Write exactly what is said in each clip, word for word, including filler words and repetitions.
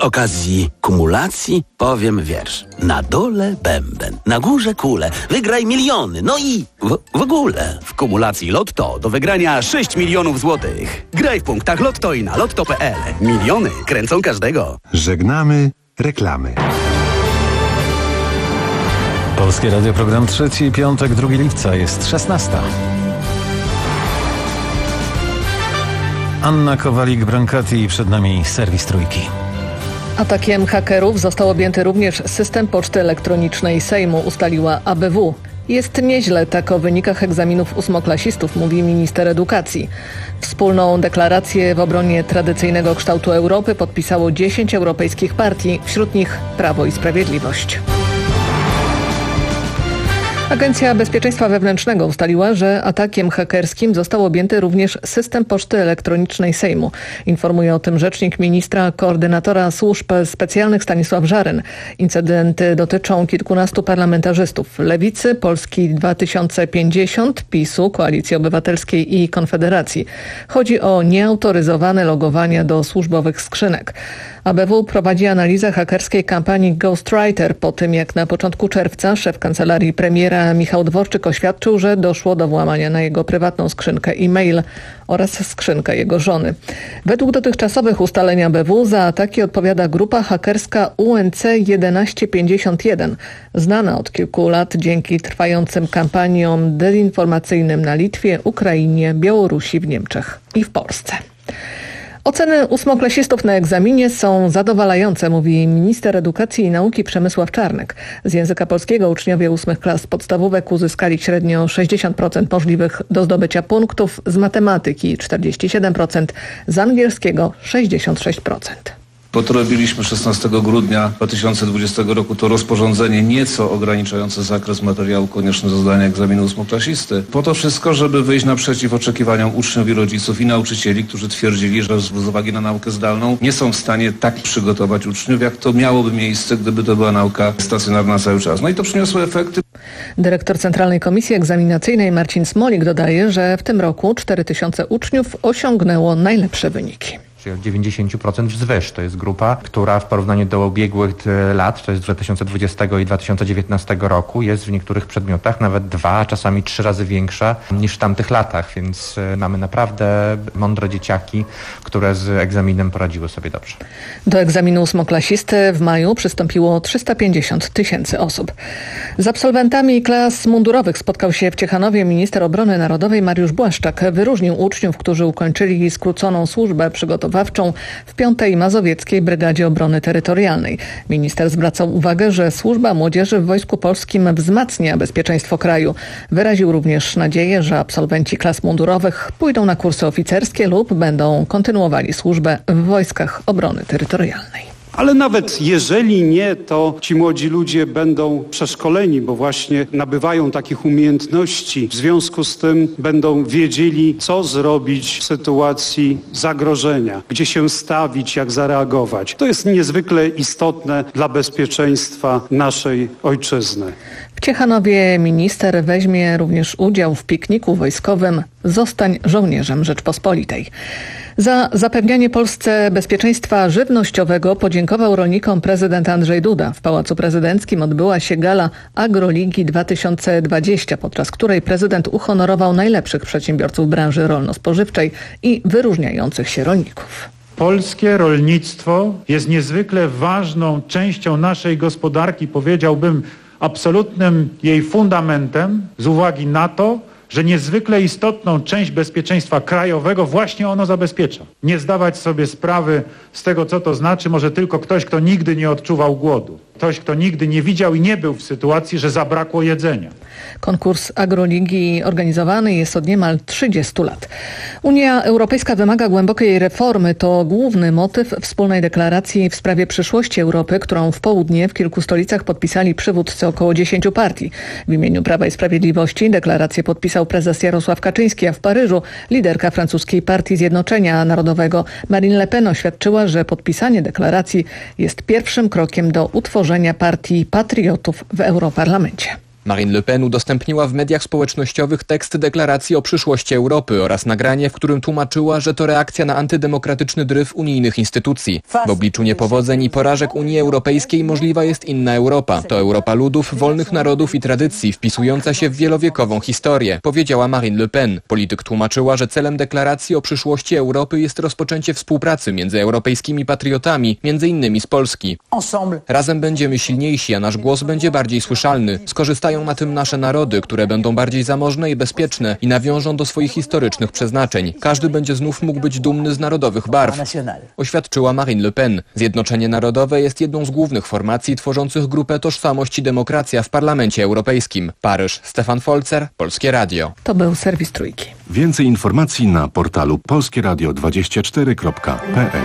okazji kumulacji powiem wiersz. Na dole bęben, na górze kule, wygraj miliony, no i w, w ogóle. W kumulacji Lotto do wygrania sześć milionów złotych. Graj w punktach Lotto i na lotto kropka p l. Miliony kręcą każdego. Żegnamy reklamy. Polskie Radio, program trzeci, piątek, drugiego lipca, jest szesnasta. Anna Kowalik-Brancati i przed nami serwis Trójki. Atakiem hakerów został objęty również system poczty elektronicznej Sejmu, ustaliła A B W. Jest nieźle, tak o wynikach egzaminów ósmoklasistów mówi minister edukacji. Wspólną deklarację w obronie tradycyjnego kształtu Europy podpisało dziesięć europejskich partii, wśród nich Prawo i Sprawiedliwość. Agencja Bezpieczeństwa Wewnętrznego ustaliła, że atakiem hakerskim został objęty również system poczty elektronicznej Sejmu. Informuje o tym rzecznik ministra koordynatora służb specjalnych Stanisław Żaryn. Incydenty dotyczą kilkunastu parlamentarzystów Lewicy, Polski dwa tysiące pięćdziesiąt, PiSu, Koalicji Obywatelskiej i Konfederacji. Chodzi o nieautoryzowane logowania do służbowych skrzynek. A B W prowadzi analizę hakerskiej kampanii Ghostwriter po tym, jak na początku czerwca szef kancelarii premiera Michał Dworczyk oświadczył, że doszło do włamania na jego prywatną skrzynkę e-mail oraz skrzynkę jego żony. Według dotychczasowych ustaleń A B W za ataki odpowiada grupa hakerska U N C tysiąc pięćdziesiąt jeden, znana od kilku lat dzięki trwającym kampaniom dezinformacyjnym na Litwie, Ukrainie, Białorusi, w Niemczech i w Polsce. Oceny ósmoklasistów na egzaminie są zadowalające, mówi minister edukacji i nauki Przemysław Czarnek. Z języka polskiego uczniowie ósmych klas podstawówek uzyskali średnio sześćdziesiąt procent możliwych do zdobycia punktów, z matematyki czterdzieści siedem procent, z angielskiego sześćdziesiąt sześć procent. Po to robiliśmy szesnastego grudnia dwa tysiące dwudziestego roku to rozporządzenie nieco ograniczające zakres materiału konieczny do zdania egzaminu ósmoklasisty. Po to wszystko, żeby wyjść naprzeciw oczekiwaniom uczniów i rodziców i nauczycieli, którzy twierdzili, że z uwagi na naukę zdalną nie są w stanie tak przygotować uczniów, jak to miałoby miejsce, gdyby to była nauka stacjonarna cały czas. No i to przyniosło efekty. Dyrektor Centralnej Komisji Egzaminacyjnej Marcin Smolik dodaje, że w tym roku cztery tysiące uczniów osiągnęło najlepsze wyniki. O dziewięćdziesiąt procent wzwyż. To jest grupa, która w porównaniu do ubiegłych lat, to jest dwa tysiące dwudziestego i dwa tysiące dziewiętnastego roku, jest w niektórych przedmiotach nawet dwa, a czasami trzy razy większa niż w tamtych latach, więc mamy naprawdę mądre dzieciaki, które z egzaminem poradziły sobie dobrze. Do egzaminu ósmoklasisty w maju przystąpiło trzysta pięćdziesiąt tysięcy osób. Z absolwentami klas mundurowych spotkał się w Ciechanowie minister obrony narodowej Mariusz Błaszczak. Wyróżnił uczniów, którzy ukończyli skróconą służbę przygotowawczą w piątej Mazowieckiej Brygadzie Obrony Terytorialnej. Minister zwracał uwagę, że służba młodzieży w Wojsku Polskim wzmacnia bezpieczeństwo kraju. Wyraził również nadzieję, że absolwenci klas mundurowych pójdą na kursy oficerskie lub będą kontynuowali służbę w Wojskach Obrony Terytorialnej. Ale nawet jeżeli nie, to ci młodzi ludzie będą przeszkoleni, bo właśnie nabywają takich umiejętności. W związku z tym będą wiedzieli, co zrobić w sytuacji zagrożenia, gdzie się stawić, jak zareagować. To jest niezwykle istotne dla bezpieczeństwa naszej ojczyzny. W Ciechanowie minister weźmie również udział w pikniku wojskowym „Zostań żołnierzem Rzeczpospolitej”. Za zapewnianie Polsce bezpieczeństwa żywnościowego podziękował rolnikom prezydent Andrzej Duda. W Pałacu Prezydenckim odbyła się gala Agroligi dwa tysiące dwadzieścia, podczas której prezydent uhonorował najlepszych przedsiębiorców branży rolno-spożywczej i wyróżniających się rolników. Polskie rolnictwo jest niezwykle ważną częścią naszej gospodarki, powiedziałbym absolutnym jej fundamentem, z uwagi na to, że niezwykle istotną część bezpieczeństwa krajowego właśnie ono zabezpiecza. Nie zdawać sobie sprawy z tego, co to znaczy, może tylko ktoś, kto nigdy nie odczuwał głodu. Ktoś, kto nigdy nie widział i nie był w sytuacji, że zabrakło jedzenia. Konkurs Agroligi organizowany jest od niemal trzydziestu lat. Unia Europejska wymaga głębokiej reformy. To główny motyw wspólnej deklaracji w sprawie przyszłości Europy, którą w południe w kilku stolicach podpisali przywódcy około dziesięciu partii. W imieniu Prawa i Sprawiedliwości deklarację podpisał prezes Jarosław Kaczyński, a w Paryżu liderka francuskiej Partii Zjednoczenia Narodowego Marine Le Pen oświadczyła, że podpisanie deklaracji jest pierwszym krokiem do utworzenia partii patriotów w Europarlamencie. Marine Le Pen udostępniła w mediach społecznościowych tekst deklaracji o przyszłości Europy oraz nagranie, w którym tłumaczyła, że to reakcja na antydemokratyczny dryf unijnych instytucji. W obliczu niepowodzeń i porażek Unii Europejskiej możliwa jest inna Europa. To Europa ludów, wolnych narodów i tradycji, wpisująca się w wielowiekową historię, powiedziała Marine Le Pen. Polityk tłumaczyła, że celem deklaracji o przyszłości Europy jest rozpoczęcie współpracy między europejskimi patriotami, między innymi z Polski. Razem będziemy silniejsi, a nasz głos będzie bardziej słyszalny. Skorzystają na tym nasze narody, które będą bardziej zamożne i bezpieczne i nawiążą do swoich historycznych przeznaczeń. Każdy będzie znów mógł być dumny z narodowych barw, oświadczyła Marine Le Pen. Zjednoczenie Narodowe jest jedną z głównych formacji tworzących grupę Tożsamość i Demokracja w Parlamencie Europejskim. Paryż, Stefan Folzer, Polskie Radio. To był serwis Trójki. Więcej informacji na portalu polskie radio dwadzieścia cztery kropka p l.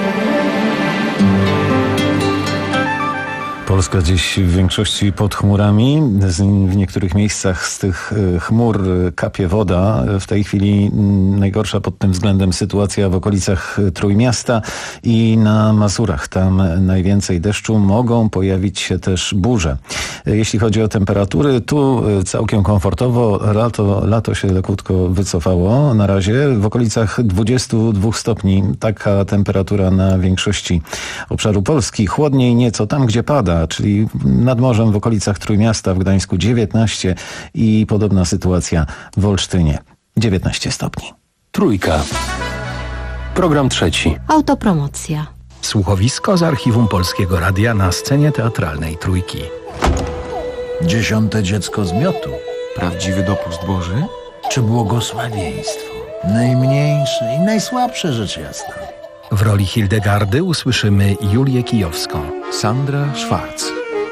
Polska dziś w większości pod chmurami. W niektórych miejscach z tych chmur kapie woda. W tej chwili najgorsza pod tym względem sytuacja w okolicach Trójmiasta i na Mazurach. Tam najwięcej deszczu. Mogą pojawić się też burze. Jeśli chodzi o temperatury, tu całkiem komfortowo. Lato, lato się lekutko wycofało. Na razie w okolicach dwudziestu dwóch stopni. Taka temperatura na większości obszaru Polski. Chłodniej nieco tam, gdzie pada, czyli nad morzem w okolicach Trójmiasta, w Gdańsku dziewiętnaście i podobna sytuacja w Olsztynie. dziewiętnaście stopni. Trójka. Program trzeci. Autopromocja. Słuchowisko z archiwum Polskiego Radia na scenie teatralnej Trójki. Dziesiąte dziecko z miotu. Prawdziwy dopust Boży? Czy błogosławieństwo? Najmniejsze i najsłabsze rzecz jasna. W roli Hildegardy usłyszymy Julię Kijowską. Sandra Schwarz.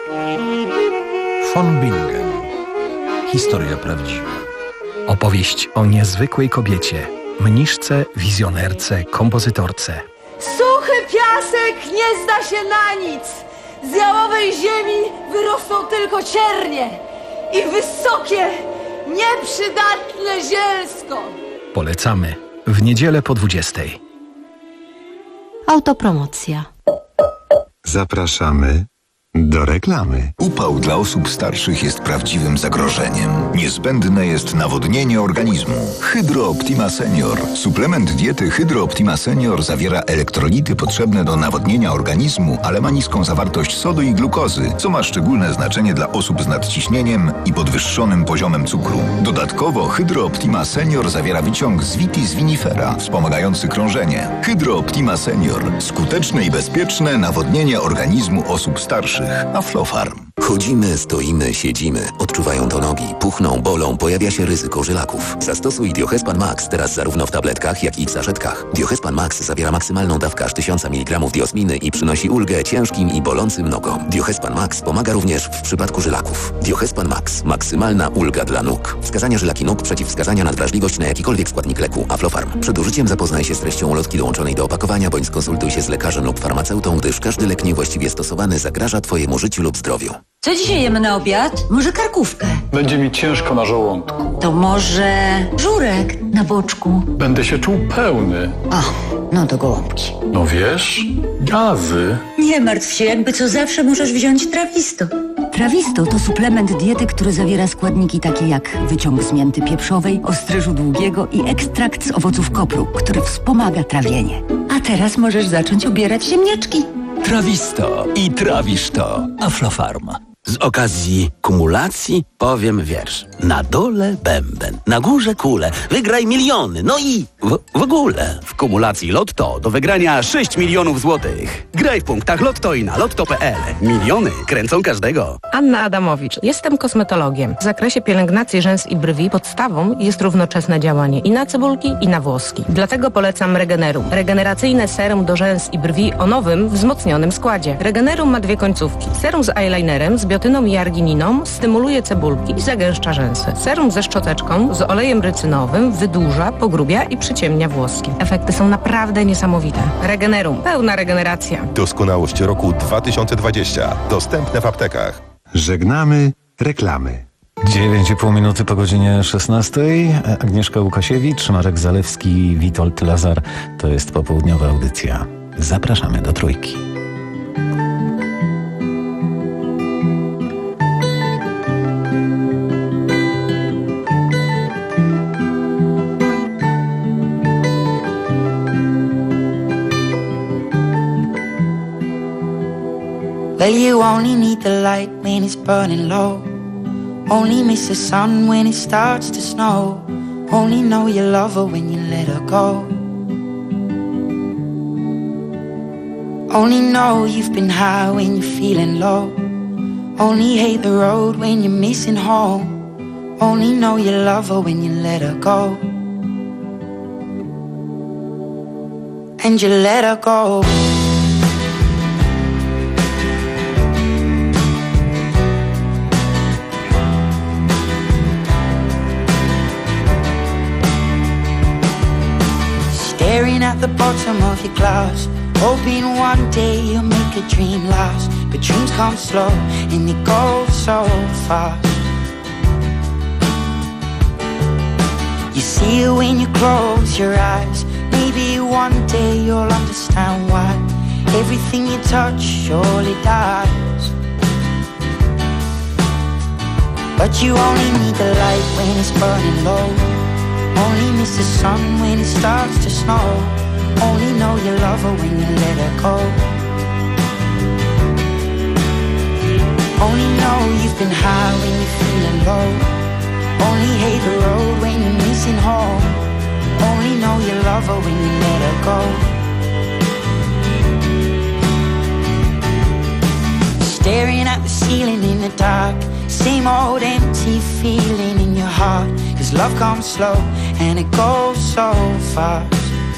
Von Bingen. Historia prawdziwa. Opowieść o niezwykłej kobiecie, mniszce, wizjonerce, kompozytorce. Suchy piasek nie zda się na nic. Z jałowej ziemi wyrosną tylko ciernie i wysokie, nieprzydatne zielsko. Polecamy w niedzielę po dwudziestej. Autopromocja. Zapraszamy do reklamy. Upał dla osób starszych jest prawdziwym zagrożeniem. Niezbędne jest nawodnienie organizmu. Hydro Optima Senior. Suplement diety Hydro Optima Senior zawiera elektrolity potrzebne do nawodnienia organizmu, ale ma niską zawartość sodu i glukozy, co ma szczególne znaczenie dla osób z nadciśnieniem i podwyższonym poziomem cukru. Dodatkowo Hydro Optima Senior zawiera wyciąg z Vitis vinifera, wspomagający krążenie. Hydro Optima Senior. Skuteczne i bezpieczne nawodnienie organizmu osób starszych. Aflofarm. Chodzimy, stoimy, siedzimy. Odczuwają to nogi, puchną, bolą, pojawia się ryzyko żylaków. Zastosuj Diohespan Max teraz zarówno w tabletkach, jak i w saszetkach. Diohespan Max zawiera maksymalną dawkę aż tysiąc miligramów diosminy i przynosi ulgę ciężkim i bolącym nogom. Diohespan Max pomaga również w przypadku żylaków. Diohespan Max. Maksymalna ulga dla nóg. Wskazania żylaki nóg, przeciwwskazania na wrażliwość na jakikolwiek składnik leku. Aflofarm. Przed użyciem zapoznaj się z treścią ulotki dołączonej do opakowania, bądź skonsultuj się z lekarzem lub farmaceutą, gdyż każdy lek niewłaściwie stosowany zagraża Twojemu życiu lub zdrowiu. Co dzisiaj jemy na obiad? Może karkówkę? Będzie mi ciężko na żołądku. To może żurek na boczku? Będę się czuł pełny. O, no to gołąbki. No wiesz, gazy. Nie martw się, jakby co zawsze możesz wziąć Trawisto. Trawisto to suplement diety, który zawiera składniki takie jak wyciąg z mięty pieprzowej, ostryżu długiego i ekstrakt z owoców kopru, który wspomaga trawienie. A teraz możesz zacząć ubierać ziemniaczki. Trawisto i trawisz to. Aflofarm. Z okazji kumulacji powiem wiersz. Na dole bęben, na górze kule, wygraj miliony, no i w, w ogóle. W kumulacji Lotto do wygrania sześć milionów złotych. Graj w punktach Lotto i na lotto kropka p l. Miliony kręcą każdego. Anna Adamowicz. Jestem kosmetologiem. W zakresie pielęgnacji rzęs i brwi podstawą jest równoczesne działanie i na cebulki, i na włoski. Dlatego polecam Regenerum. Regeneracyjne serum do rzęs i brwi o nowym, wzmocnionym składzie. Regenerum ma dwie końcówki. Serum z eyelinerem, z biotyną i argininą stymuluje cebulki i zagęszcza rzęsy. Serum ze szczoteczką, z olejem rycynowym wydłuża, pogrubia i przyciemnia włoski. Efekty są naprawdę niesamowite. Regenerum. Pełna regeneracja. Doskonałość roku dwa tysiące dwudziesty. Dostępne w aptekach. Żegnamy reklamy. dziewięć i pół minuty po godzinie szesnastej. Agnieszka Łukasiewicz, Marek Zalewski, Witold Lazar. To jest popołudniowa audycja. Zapraszamy do Trójki. Well, you only need the light when it's burning low. Only miss the sun when it starts to snow. Only know you love her when you let her go. Only know you've been high when you're feeling low. Only hate the road when you're missing home. Only know you love her when you let her go. And you let her go. Staring at the bottom of your glass, hoping one day you'll make a dream last. But dreams come slow and they go so fast. You see it when you close your eyes. Maybe one day you'll understand why everything you touch surely dies. But you only need the light when it's burning low. Only miss the sun when it starts to snow. Only know you love her when you let her go. Only know you've been high when you're feeling low. Only hate the road when you're missing home. Only know you love her when you let her go. Staring at the ceiling in the dark, same old empty feeling in your heart. Cause love comes slow and it goes so fast.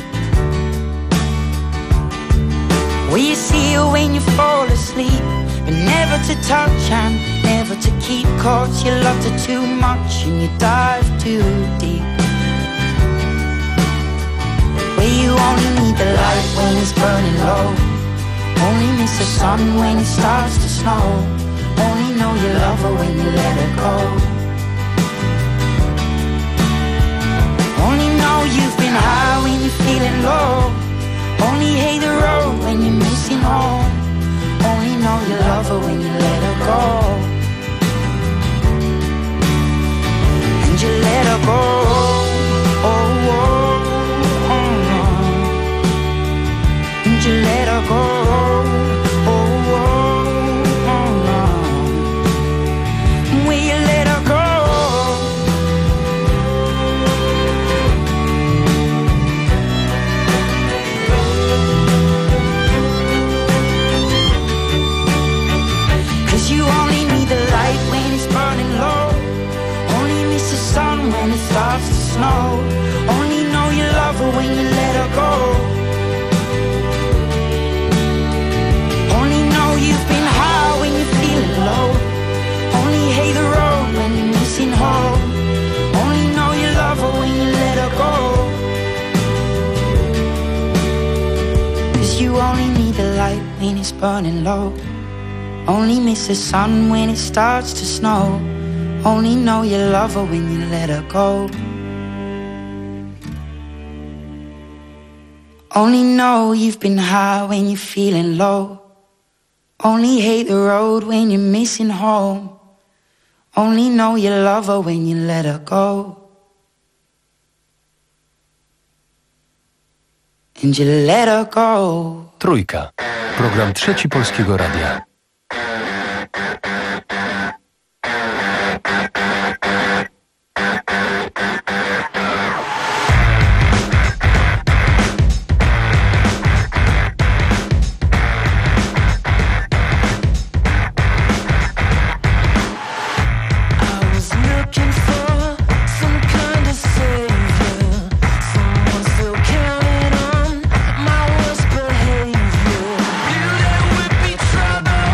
Well, you see it when you fall asleep, but never to touch and never to keep. Cause you loved her too much and you dive too deep. Well, you only need the light when it's burning low. Only miss the sun when it starts to snow. Only know you love her when you let her go. Only know you've been high when you're feeling low. Only hate the road when you're missing home. Only know you love her when you let her go. And you let her go. Oh, oh, oh, oh. And you let her go. Starts to snow. Only know you love her when you let her go. Only know you've been high when you're feeling low. Only hate the road when you're missing home. Only know you love her when you let her go. Cause you only need the light when it's burning low. Only miss the sun when it starts to snow. Only know you love her when you let her go. Only know you've been high when you're feeling low. Only hate the road when you're missing home. Only know you love her when you let her go. And you let her go. Trójka. Program Trzeci Polskiego Radia. Trouble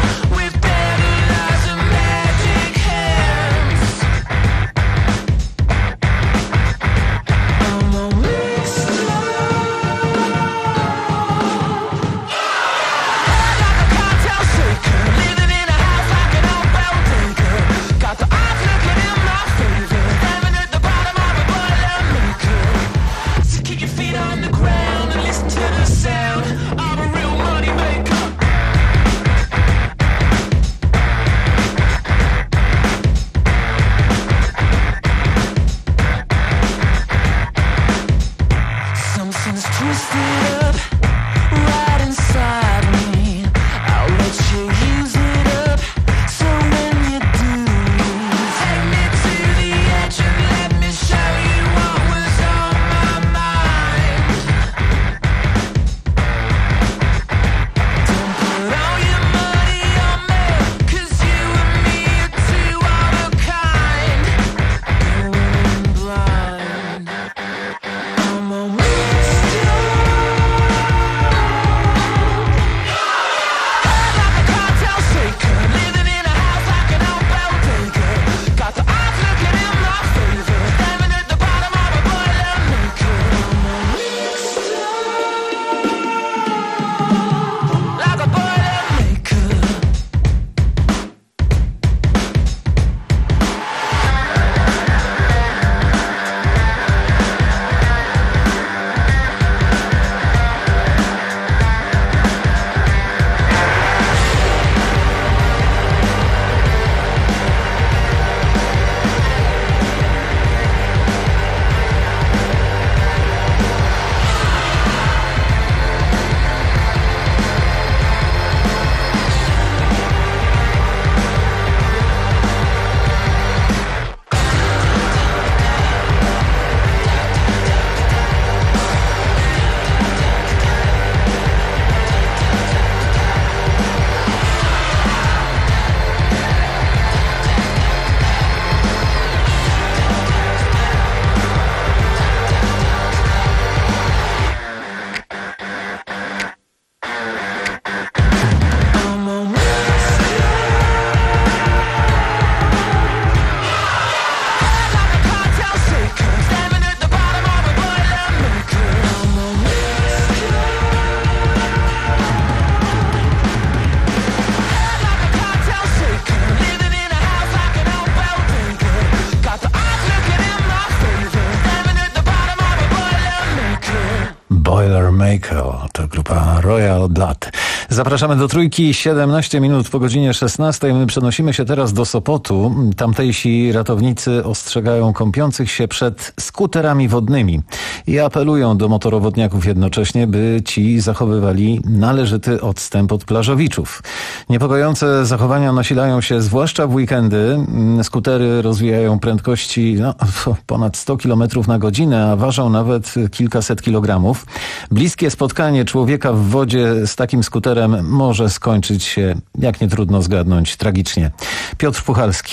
Michael, to grupa Royal Blood. Zapraszamy do Trójki, siedemnaście minut po godzinie szesnastej. My przenosimy się teraz do Sopotu. Tamtejsi ratownicy ostrzegają kąpiących się przed skuterami wodnymi i apelują do motorowodniaków jednocześnie, by ci zachowywali należyty odstęp od plażowiczów. Niepokojące zachowania nasilają się zwłaszcza w weekendy. Skutery rozwijają prędkości no, ponad sto kilometrów na godzinę, a ważą nawet kilkaset kilogramów. Bliskie spotkanie człowieka w wodzie z takim skuterem może skończyć się, jak nie trudno zgadnąć, tragicznie. Piotr Puchalski.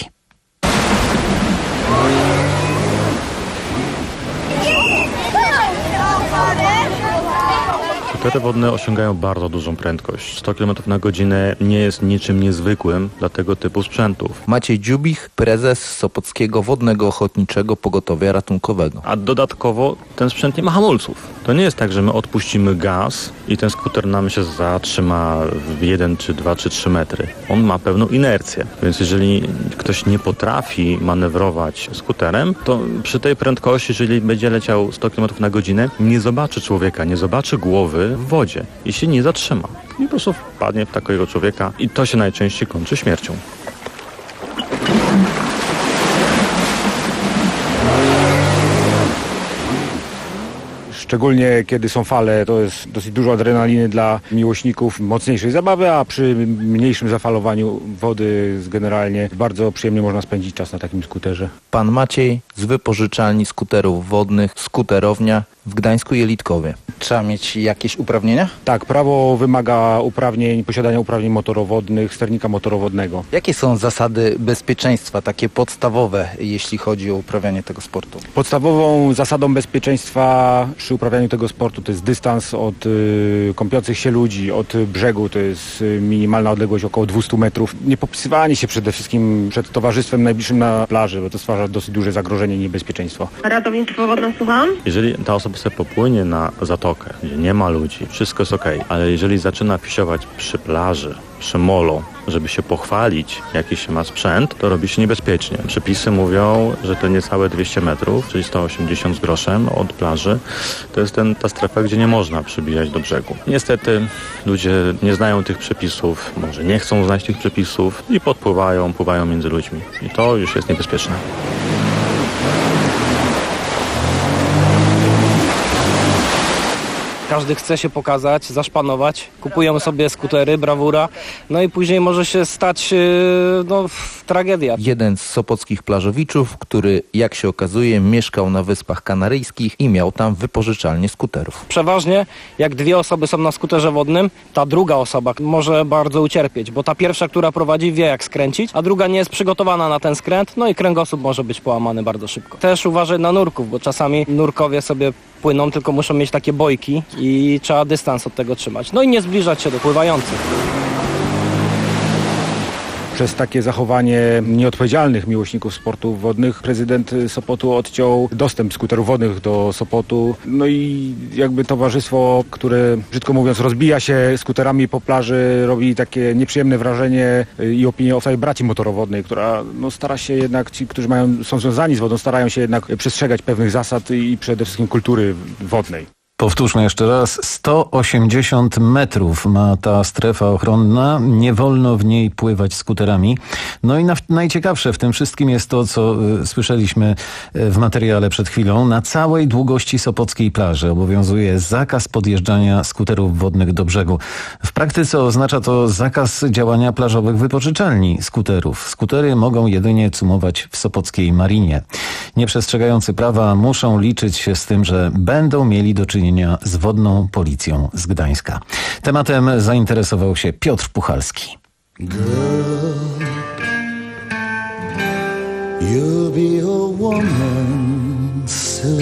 Skutery wodne osiągają bardzo dużą prędkość. sto kilometrów na godzinę nie jest niczym niezwykłym dla tego typu sprzętów. Maciej Dziubich, prezes Sopockiego Wodnego Ochotniczego Pogotowia Ratunkowego. A dodatkowo ten sprzęt nie ma hamulców. To nie jest tak, że my odpuścimy gaz i ten skuter nam się zatrzyma w jeden, czy dwa, czy trzy metry. On ma pewną inercję. Więc jeżeli ktoś nie potrafi manewrować skuterem, to przy tej prędkości, jeżeli będzie leciał sto kilometrów na godzinę, nie zobaczy człowieka, nie zobaczy głowy w wodzie i się nie zatrzyma. I po prostu wpadnie w takiego człowieka i to się najczęściej kończy śmiercią. Szczególnie kiedy są fale, to jest dosyć dużo adrenaliny dla miłośników mocniejszej zabawy, a przy mniejszym zafalowaniu wody generalnie bardzo przyjemnie można spędzić czas na takim skuterze. Pan Maciej z wypożyczalni skuterów wodnych Skuterownia w Gdańsku-Jelitkowie. Trzeba mieć jakieś uprawnienia? Tak, prawo wymaga uprawnień, posiadania uprawnień motorowodnych, sternika motorowodnego. Jakie są zasady bezpieczeństwa, takie podstawowe, jeśli chodzi o uprawianie tego sportu? Podstawową zasadą bezpieczeństwa przy uprawianiu tego sportu to jest dystans od y, kąpiących się ludzi, od brzegu, to jest y, minimalna odległość około dwieście metrów. Nie popisywanie się przede wszystkim przed towarzystwem najbliższym na plaży, bo to stwarza dosyć duże zagrożenie i niebezpieczeństwo. Ratownictwo wodne, słucham? Jeżeli ta osoba sobie popłynie na zatokę, gdzie nie ma ludzi, wszystko jest okej, ale jeżeli zaczyna pisiować przy plaży, przy molo, żeby się pochwalić, jaki się ma sprzęt, to robi się niebezpiecznie. Przepisy mówią, że to niecałe dwieście metrów, czyli sto osiemdziesiąt z groszem od plaży, to jest ten, ta strefa, gdzie nie można przybijać do brzegu. Niestety ludzie nie znają tych przepisów, może nie chcą znać tych przepisów i podpływają, pływają między ludźmi. I to już jest niebezpieczne. Każdy chce się pokazać, zaszpanować. Kupują sobie skutery, brawura, no i później może się stać no, tragedia. Jeden z sopockich plażowiczów, który, jak się okazuje, mieszkał na Wyspach Kanaryjskich i miał tam wypożyczalnię skuterów. Przeważnie, jak dwie osoby są na skuterze wodnym, ta druga osoba może bardzo ucierpieć, bo ta pierwsza, która prowadzi, wie jak skręcić, a druga nie jest przygotowana na ten skręt, no i kręgosłup może być połamany bardzo szybko. Też uważaj na nurków, bo czasami nurkowie sobie płyną, tylko muszą mieć takie bojki i trzeba dystans od tego trzymać. No i nie zbliżać się do pływających. Przez takie zachowanie nieodpowiedzialnych miłośników sportów wodnych prezydent Sopotu odciął dostęp skuterów wodnych do Sopotu. No i jakby towarzystwo, które brzydko mówiąc rozbija się skuterami po plaży, robi takie nieprzyjemne wrażenie i opinię o całej braci motorowodnej, która no, stara się jednak, ci, którzy mają, są związani z wodą, starają się jednak przestrzegać pewnych zasad i przede wszystkim kultury wodnej. Powtórzmy jeszcze raz, sto osiemdziesiąt metrów ma ta strefa ochronna, nie wolno w niej pływać skuterami. No i na, najciekawsze w tym wszystkim jest to, co y, słyszeliśmy w materiale przed chwilą. Na całej długości sopockiej plaży obowiązuje zakaz podjeżdżania skuterów wodnych do brzegu. W praktyce oznacza to zakaz działania plażowych wypożyczalni skuterów. Skutery mogą jedynie cumować w sopockiej marinie. Nieprzestrzegający prawa muszą liczyć się z tym, że będą mieli do czynienia z wodną policją z Gdańska. Tematem zainteresował się Piotr Puchalski. Girl, you'll be a woman soon.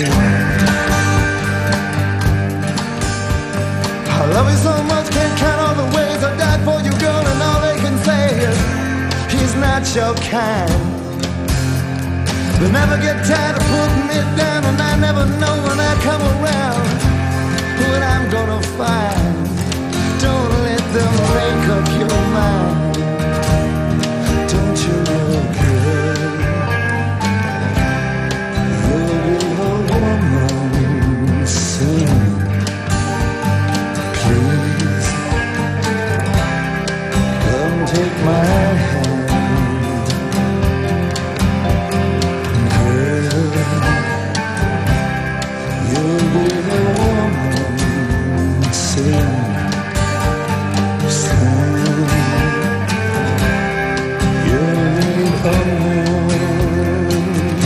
I love you so much, can't count all the ways I died for you, girl, and all they can say is he's not your kind. They never get tired of putting me down, and I never know when I come around what I'm gonna find. Don't let them make up your mind. Don't you know, girl, you'll be a woman soon. take my hand, girl, you'll be the woman soon, soon. You'll need a woman.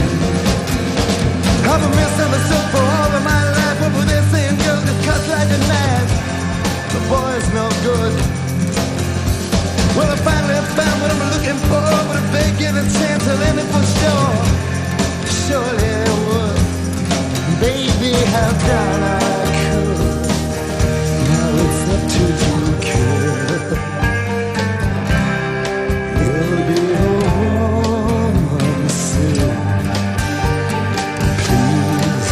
I've been misunderstood for all of my life. What were they saying? Girls just cut like a knife. The boy's no good. Well, I finally found what I'm looking for, but if they give a chance, I'll end it for sure. Surely I would. Baby, how down I could. Now it's up to you, kid. You'll be a woman soon. Please,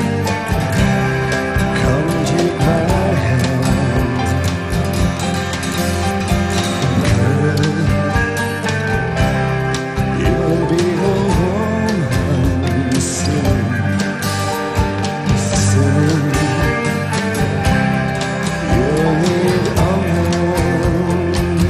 come take my hand. Girl, you'll be a woman soon. Soon, you'll need a woman.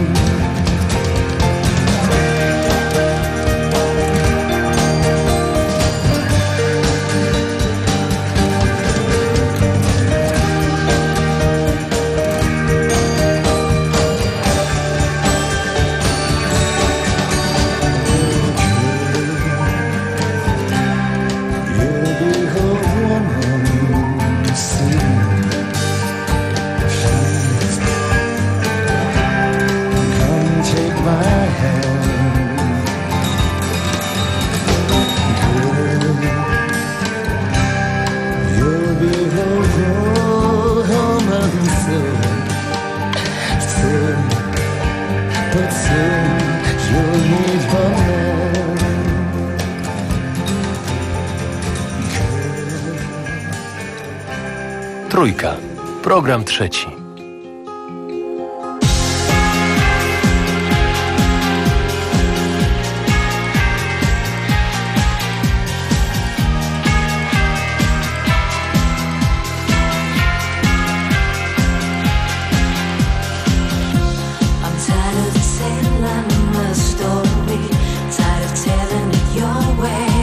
You'll be a woman soon. Please, come take my hand. Girl, you'll be a woman soon. Soon, but soon you'll need a man. Trójka. Program trzeci. I'm tired of telling my story, tired of telling it your way.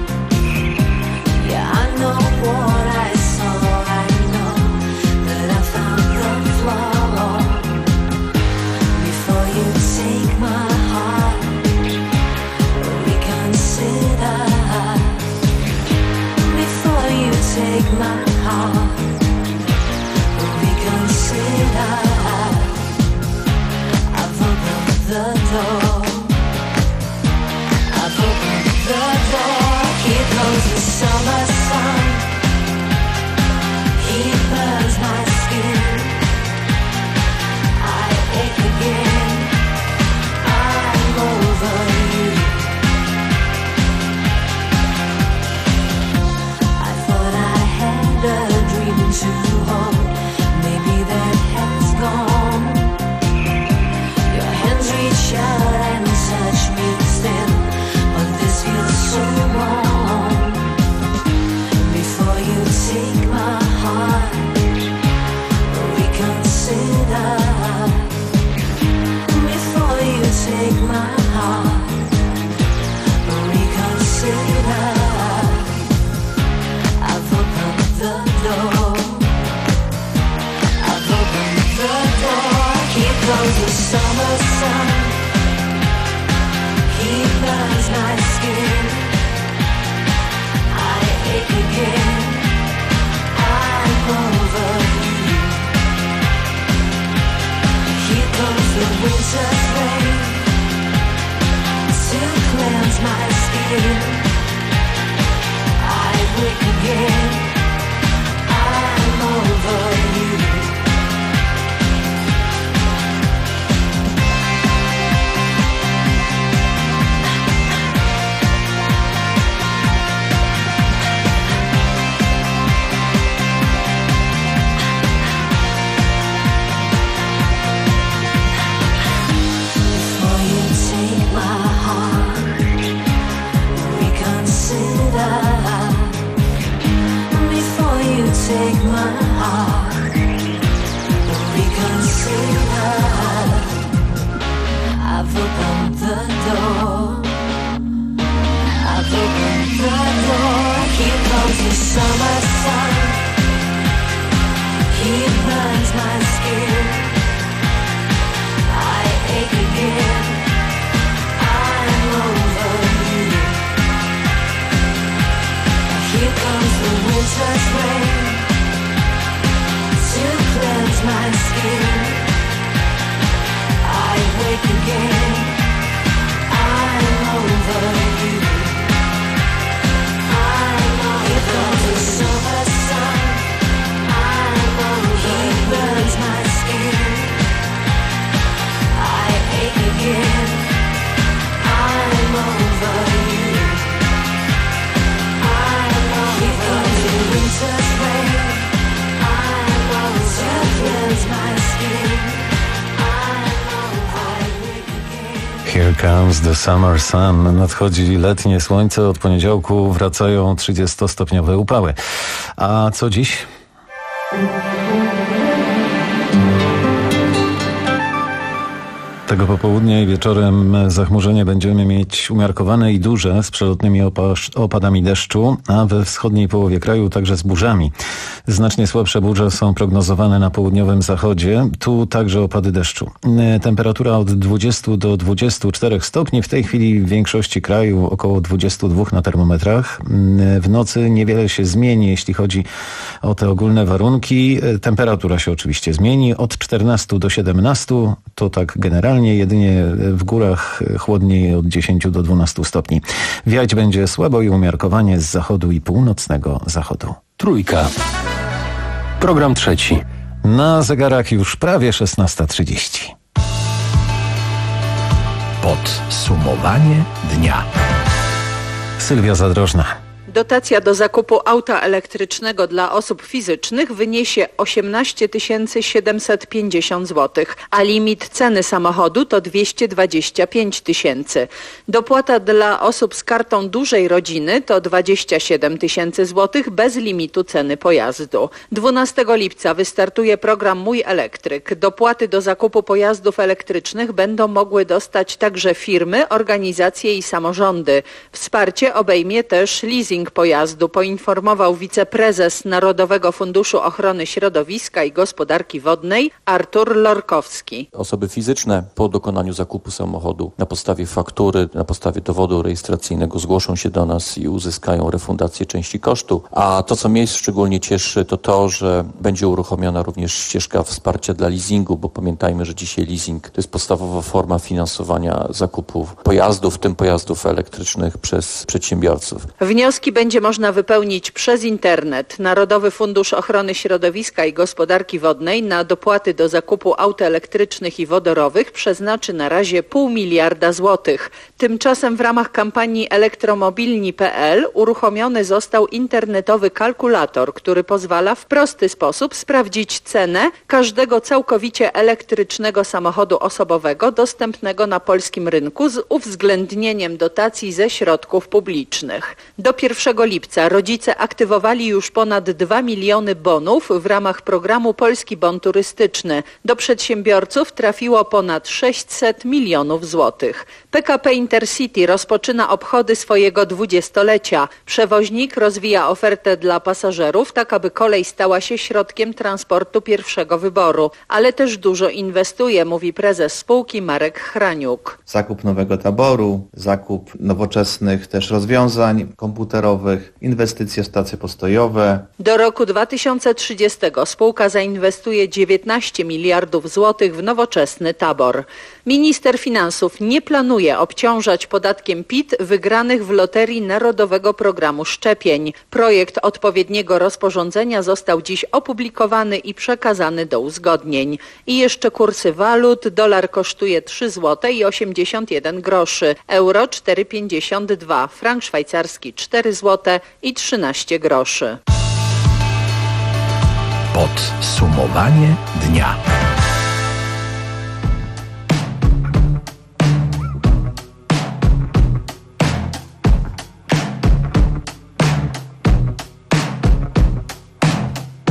Yeah, I know what I saw, I know that I found the flaw. Before you take my heart, reconsider. Before you take my heart, reconsider. I've opened the door. I've opened the door. Here comes the summer sun. He burns my skin. I ache again. I'm over you. I thought I had a dream to hold. Maybe that has gone. Your hands reach out and touch me still, but this feels so wrong. Before you take my heart, reconsider. Before you take my heart, reconsider. I've opened the door. I've opened the door. Here comes the summer sun. He burns my skin. I ache again. I'm over you. Here comes the winter rain to cleanse my skin. I wake again. I'm over you. Before you take my heart, reconsider. I've opened the door. I've opened the door. Here comes the summer sun. He burns my skin. I ache again. I'm over you. Here comes the winter's rain to cleanse my skin. I wake again. I'm over you. I'm over. Here comes the summer sun. I'm over. He burns my skin. I ache again. I'm over you. I'm over. Here comes the winter's rain. I'm over. To cleanse my skin. Here comes the summer sun. Nadchodzi letnie słońce. Od poniedziałku wracają trzydziestostopniowe upały. A co dziś? Tego popołudnia i wieczorem zachmurzenie będziemy mieć umiarkowane i duże z przelotnymi opa- opadami deszczu, a we wschodniej połowie kraju także z burzami. Znacznie słabsze burze są prognozowane na południowym zachodzie. Tu także opady deszczu. Temperatura od dwudziestu do dwudziestu czterech stopni. W tej chwili w większości kraju około dwudziestu dwóch na termometrach. W nocy niewiele się zmieni, jeśli chodzi o te ogólne warunki. Temperatura się oczywiście zmieni. Od czternastu do siedemnastu to tak generalnie. Jedynie w górach chłodniej od dziesięciu do dwunastu stopni. Wiać będzie słabo i umiarkowanie z zachodu i północnego zachodu. Trójka. Program trzeci. Na zegarach już prawie szesnasta trzydzieści. Podsumowanie dnia. Sylwia Zadrożna. Dotacja do zakupu auta elektrycznego dla osób fizycznych wyniesie osiemnaście tysięcy siedemset pięćdziesiąt złotych, a limit ceny samochodu to dwieście dwadzieścia pięć tysięcy. Dopłata dla osób z kartą dużej rodziny to dwadzieścia siedem tysięcy złotych bez limitu ceny pojazdu. dwunastego lipca wystartuje program Mój Elektryk. Dopłaty do zakupu pojazdów elektrycznych będą mogły dostać także firmy, organizacje i samorządy. Wsparcie obejmie też leasing pojazdu, poinformował wiceprezes Narodowego Funduszu Ochrony Środowiska i Gospodarki Wodnej Artur Lorkowski. Osoby fizyczne po dokonaniu zakupu samochodu na podstawie faktury, na podstawie dowodu rejestracyjnego zgłoszą się do nas i uzyskają refundację części kosztu. A to, co mnie szczególnie cieszy, to to, że będzie uruchomiona również ścieżka wsparcia dla leasingu, bo pamiętajmy, że dzisiaj leasing to jest podstawowa forma finansowania zakupu pojazdów, w tym pojazdów elektrycznych przez przedsiębiorców. Wnioski będzie można wypełnić przez internet. Narodowy Fundusz Ochrony Środowiska i Gospodarki Wodnej na dopłaty do zakupu aut elektrycznych i wodorowych przeznaczy na razie pół miliarda złotych. Tymczasem w ramach kampanii elektromobilni kropka pe el uruchomiony został internetowy kalkulator, który pozwala w prosty sposób sprawdzić cenę każdego całkowicie elektrycznego samochodu osobowego dostępnego na polskim rynku z uwzględnieniem dotacji ze środków publicznych. Do pierwszego lipca rodzice aktywowali już ponad dwa miliony bonów w ramach programu Polski Bon Turystyczny. Do przedsiębiorców trafiło ponad sześćset milionów złotych. P K P Intercity rozpoczyna obchody swojego dwudziestolecia. Przewoźnik rozwija ofertę dla pasażerów, tak aby kolej stała się środkiem transportu pierwszego wyboru. Ale też dużo inwestuje, mówi prezes spółki Marek Hraniuk. Zakup nowego taboru, zakup nowoczesnych też rozwiązań komputerowych, inwestycje w stacje postojowe. Do roku dwa tysiące trzydziestego spółka zainwestuje dziewiętnaście miliardów złotych w nowoczesny tabor. Minister Finansów nie planuje obciążać podatkiem P I T wygranych w loterii Narodowego Programu Szczepień. Projekt odpowiedniego rozporządzenia został dziś opublikowany i przekazany do uzgodnień. I jeszcze kursy walut. Dolar kosztuje trzy złote i osiemdziesiąt jeden groszy, euro cztery pięćdziesiąt dwa, frank szwajcarski cztery złote i trzynaście groszy. Podsumowanie dnia.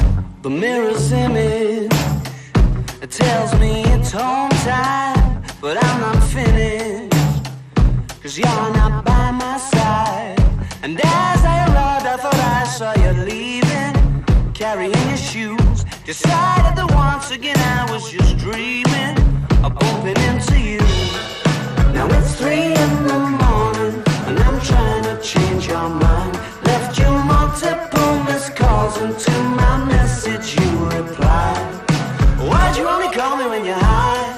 The mirror's image, it tells me it's home time, but but I'm not finished, 'cause you're not by my side. And as I arrived, I thought I saw you leaving, carrying your shoes. Decided that once again I was just dreaming of bumping into you. Now it's three in the morning and I'm trying to change your mind. Left you multiple missed calls, and to my message you replied. Why'd you only call me when you're high?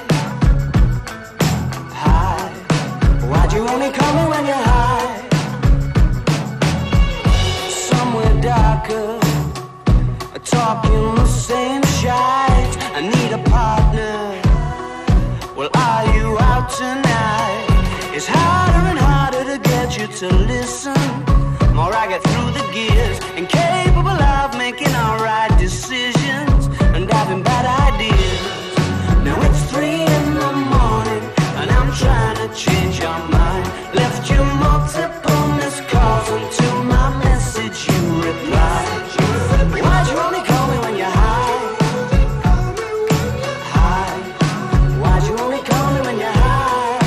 High. Why'd you only call me when you're high? Somewhere darker, talking the same shite. I need a partner. Well, are you out tonight? It's harder and harder to get you to listen. More I get through the gears, incapable of making all right decisions and having bad ideas. Now it's three in the morning and I'm trying to change your mind. Left you multiple missed calls, and to my message you replied. Why'd you only call me when you're high? High. Why'd you only call me when you're high?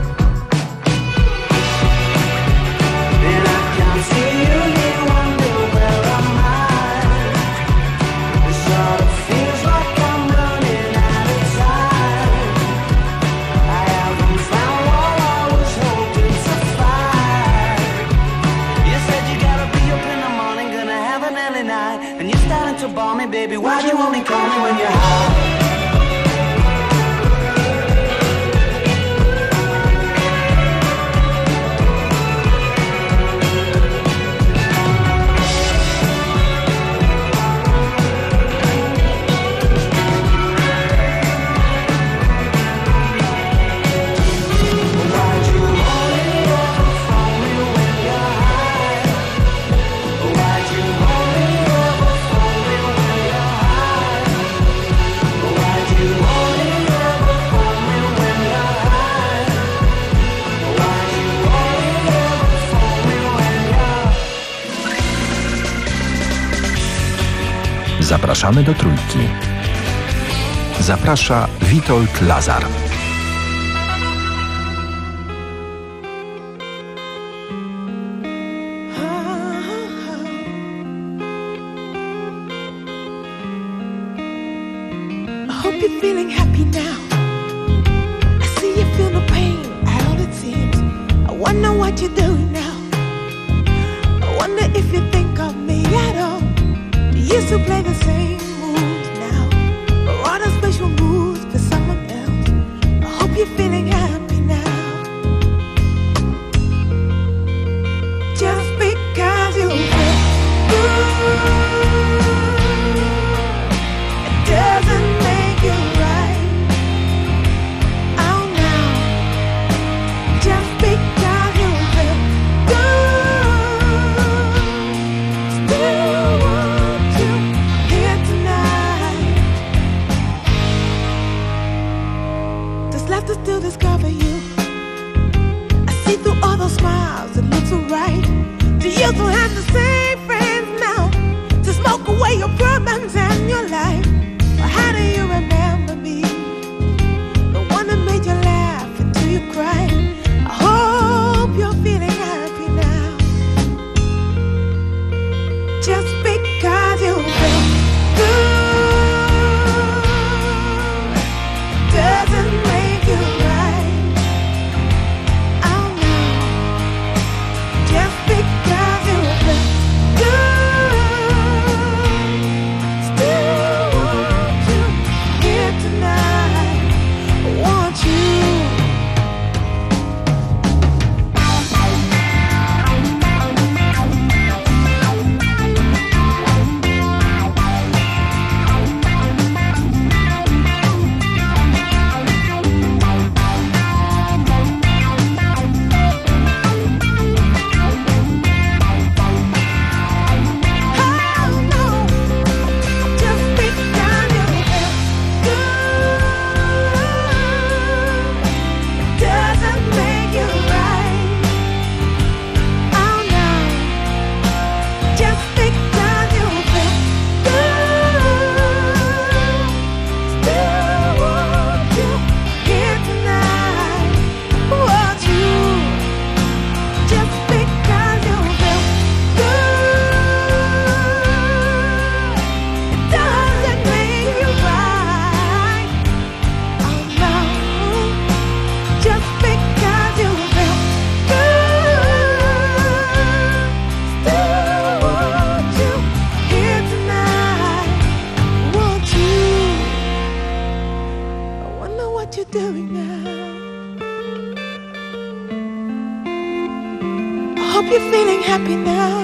And I can't see you, you wonder where am I? It sort of feels like I'm running out of time. I haven't found what I was hoping to find. You said you gotta be up in the morning, gonna have an early night, and you're starting to bore me, baby. Why'd you only call me when you're high? Zapraszamy do Trójki. Zaprasza Witold Lazar. I hope you're feeling happy now. I see you feel the pain, all it seems. I wonder what you're doing now. I wonder if you think of me at all. You used to play the same moves now, but what a special moves for someone else. I hope you're feeling happy now. Just because you feel good, it doesn't make you right. Oh no, just because you feel good, still want you here tonight. There's left to still discover you. I see through all those smiles, it looks alright. Do you still have the same friends now to smoke away your problems and your life? Or how do you remember me? The one that made you laugh until you cried. I hope you're feeling happy now. Just because you feel good doesn't make you right. Oh no, just because you feel hope you're feeling happy now.